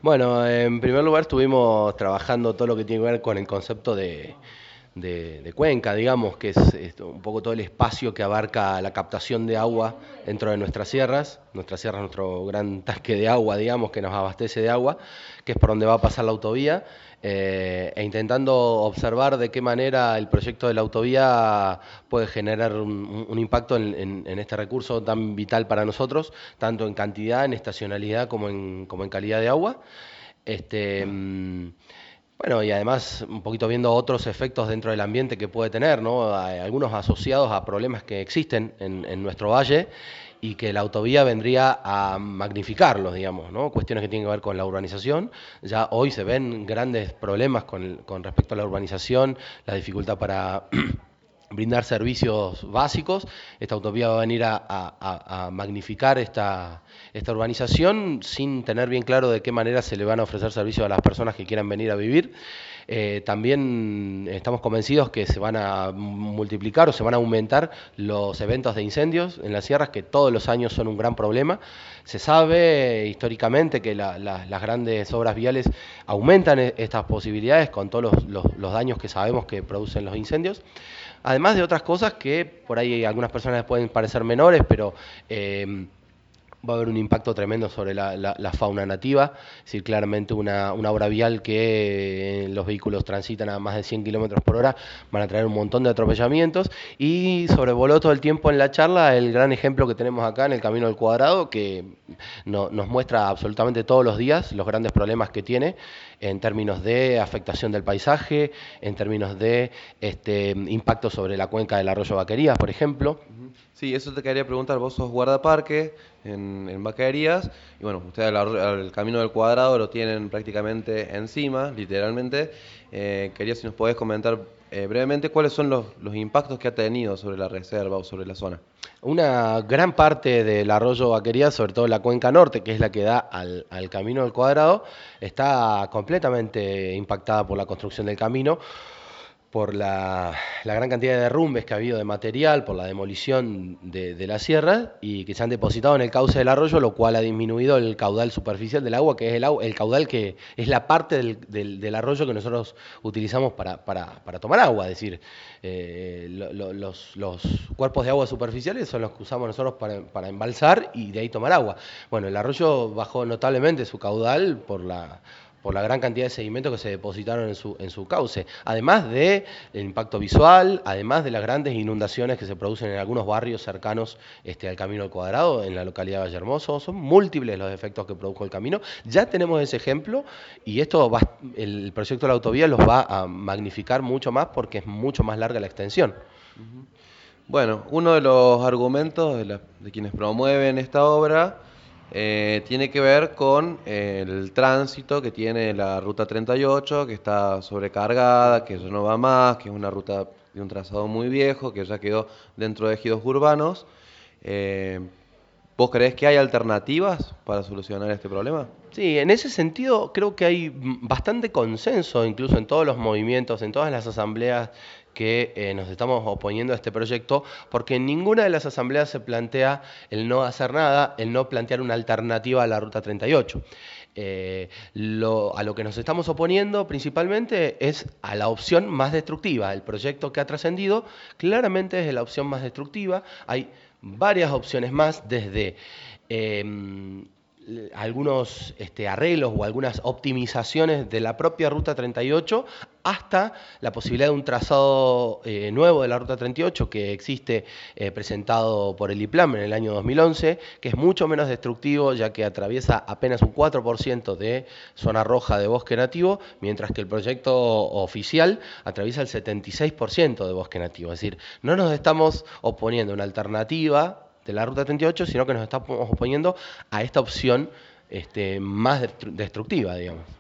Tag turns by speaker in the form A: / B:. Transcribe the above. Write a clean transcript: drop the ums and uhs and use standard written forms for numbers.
A: Bueno, en primer lugar estuvimos trabajando todo lo que tiene que ver con el concepto de cuenca, digamos, que es un poco todo el espacio que abarca la captación de agua dentro de nuestras sierras. Nuestra sierra es nuestro gran tanque de agua, digamos, que nos abastece de agua, que es por donde va a pasar la autovía, e intentando observar de qué manera el proyecto de la autovía puede generar un impacto en este recurso tan vital para nosotros, tanto en cantidad, en estacionalidad, como en calidad de agua. Este, bueno, y además un poquito viendo otros efectos dentro del ambiente que puede tener, ¿no? Algunos asociados a problemas que existen en nuestro valle y que la autovía vendría a magnificarlos, digamos, ¿no? Cuestiones que tienen que ver con la urbanización. Ya hoy se ven grandes problemas con respecto a la urbanización, la dificultad para brindar servicios básicos. Esta autovía va a venir a magnificar esta urbanización sin tener bien claro de qué manera se le van a ofrecer servicios a las personas que quieran venir a vivir. También estamos convencidos que se van a multiplicar o se van a aumentar los eventos de incendios en las sierras, que todos los años son un gran problema. Se sabe históricamente que las grandes obras viales aumentan estas posibilidades con todos los daños que sabemos que producen los incendios. Además de otras cosas que por ahí algunas personas les pueden parecer menores, pero va a haber un impacto tremendo sobre la fauna nativa. Es decir, claramente una obra vial que los vehículos transitan a más de 100 kilómetros por hora van a traer un montón de atropellamientos. Y sobrevoló todo el tiempo en la charla el gran ejemplo que tenemos acá en el Camino del Cuadrado, que nos muestra absolutamente todos los días los grandes problemas que tiene en términos de afectación del paisaje, en términos de impacto sobre la cuenca del arroyo Vaquerías, por ejemplo.
B: Sí, eso te quería preguntar. Vos sos guardaparque en Vaquerías y bueno, ustedes al Camino del Cuadrado lo tienen prácticamente encima, literalmente. Quería si nos podés comentar brevemente cuáles son los impactos que ha tenido sobre la reserva o sobre la zona.
A: Una gran parte del arroyo Vaquerías, sobre todo la cuenca norte, que es la que da al Camino del Cuadrado, está completamente impactada por la construcción del camino, por la gran cantidad de derrumbes que ha habido de material, por la demolición de la sierra y que se han depositado en el cauce del arroyo, lo cual ha disminuido el caudal superficial del agua, que es el caudal que es la parte del arroyo que nosotros utilizamos para tomar agua. Es decir, los cuerpos de agua superficiales son los que usamos nosotros para embalsar y de ahí tomar agua. Bueno, el arroyo bajó notablemente su caudal por la gran cantidad de sedimentos que se depositaron en su cauce, además del impacto visual, además de las grandes inundaciones que se producen en algunos barrios cercanos al Camino al Cuadrado, en la localidad de Vallehermoso. Son múltiples los efectos que produjo el camino. Ya tenemos ese ejemplo y el proyecto de la autovía los va a magnificar mucho más porque es mucho más larga la extensión.
B: Ujú. Bueno, uno de los argumentos de quienes promueven esta obra tiene que ver con el tránsito que tiene la ruta 38, que está sobrecargada, que ya no va más, que es una ruta de un trazado muy viejo, que ya quedó dentro de ejidos urbanos. Eh, ¿Vos creés que hay alternativas para solucionar este problema?
A: Sí, en ese sentido creo que hay bastante consenso, incluso en todos los movimientos, en todas las asambleas que nos estamos oponiendo a este proyecto, porque en ninguna de las asambleas se plantea el no hacer nada, el no plantear una alternativa a la Ruta 38. A lo que nos estamos oponiendo principalmente es a la opción más destructiva. El proyecto que ha trascendido claramente es la opción más destructiva. Hay varias opciones más, desde algunos arreglos o algunas optimizaciones de la propia Ruta 38 hasta la posibilidad de un trazado nuevo de la Ruta 38 que existe, presentado por el IPLAM en el año 2011, que es mucho menos destructivo, ya que atraviesa apenas un 4% de zona roja de bosque nativo, mientras que el proyecto oficial atraviesa el 76% de bosque nativo. Es decir, no nos estamos oponiendo a una alternativa de la Ruta 38, sino que nos estamos oponiendo a esta opción más destructiva, digamos.